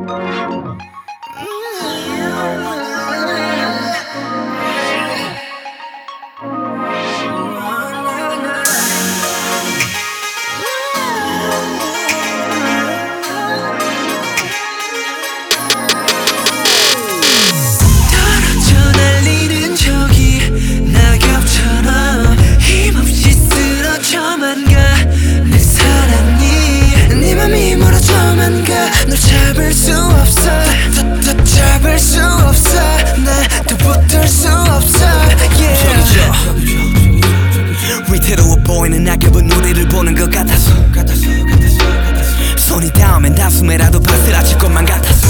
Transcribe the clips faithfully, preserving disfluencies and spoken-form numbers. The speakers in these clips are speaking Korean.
널 잡을 수 없어 잡을 수 없어 나도 붙들 수 없어 yeah. 위태로워 보이는 낙엽은 우리를 보는 것 같아서 손이 닿으면 다숨에라도 바스라칠 것만 같아서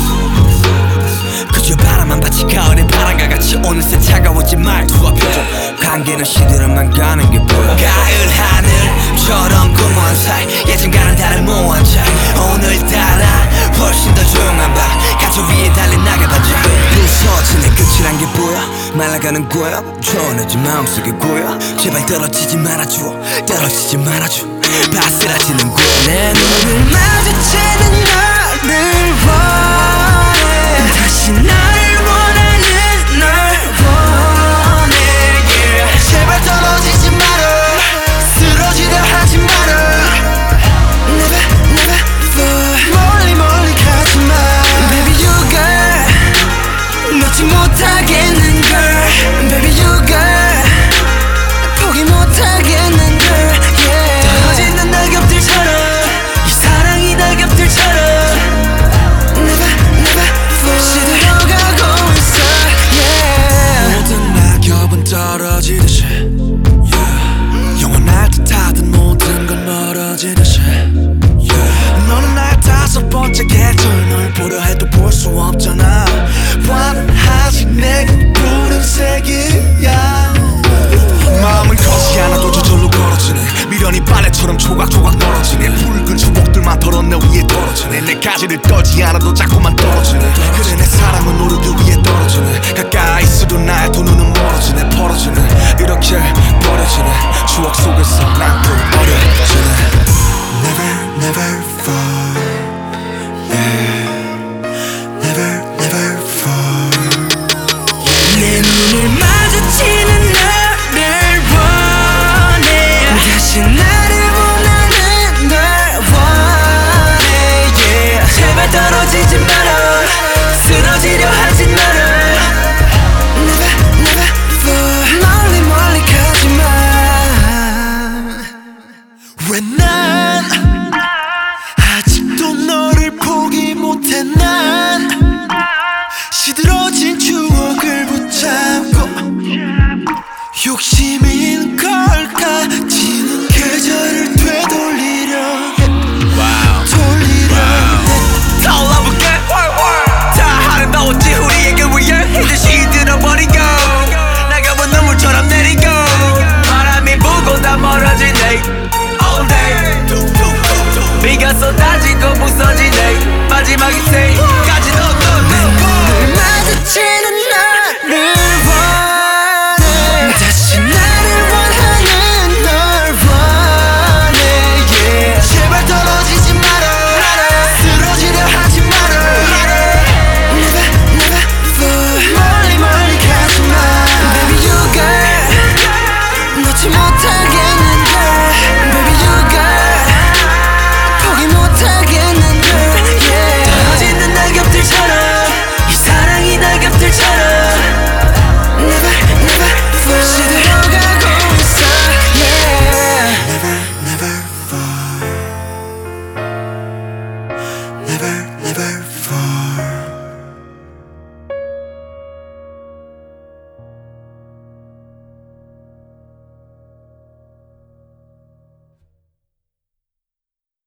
그저 바람만 받치 가을의 바람과 같이 어느새 차가워진 말투와 표정 관계는 시들어만 가는 게 보여 가을 하늘처럼 공허한 사이 예전과는 다른 모호한 차이 오늘따라 훨씬 더 조용한 밤 가초 위에 달린 낙엽반짝 부서지는 끝이란 게 보여 말라가는 거야 전해진 마음속에 고여 제발 떨어지지 말아줘 떨어지지 말아줘 바스라지는 거야 내 눈을 마주치는 너를 원해 다시 나를 원하는 널 원해 yeah. 제발 떨어지지 마라 쓰러지려 하지 마라 Never never fall 멀리 멀리 가지마 Baby you girl 놓지 못하겠는 girl Baby you girl 포기 못하겠는 girl yeah. 떨어지는 낙엽들처럼 이 사랑이 낙엽들처럼 Never never fall 시들어가고 있어 yeah. 모든 낙엽은 떨어지듯이 yeah. 영원할 듯하던 모든 건 멀어지듯이 yeah. 너는 나의 다섯 번째 계절 널 보려 해도 볼 수 없잖아 환하지 내겐 푸른색이야 마음은 커지 않아도 저절로 걸어지네 미련이 바래처럼 조각조각 떨어지네 붉은 추억들만 덜어 내 위에 떨어지네 내 가지를 떨지 않아도 자꾸만 떨어지네 그래 내 사랑은 오르기 위해 떨어지네 가까이 있어도 나의 두 눈은 멀어지네 벌어지네 이렇게 버려지네 추억 속에서 난 또 어려지네 Never never fall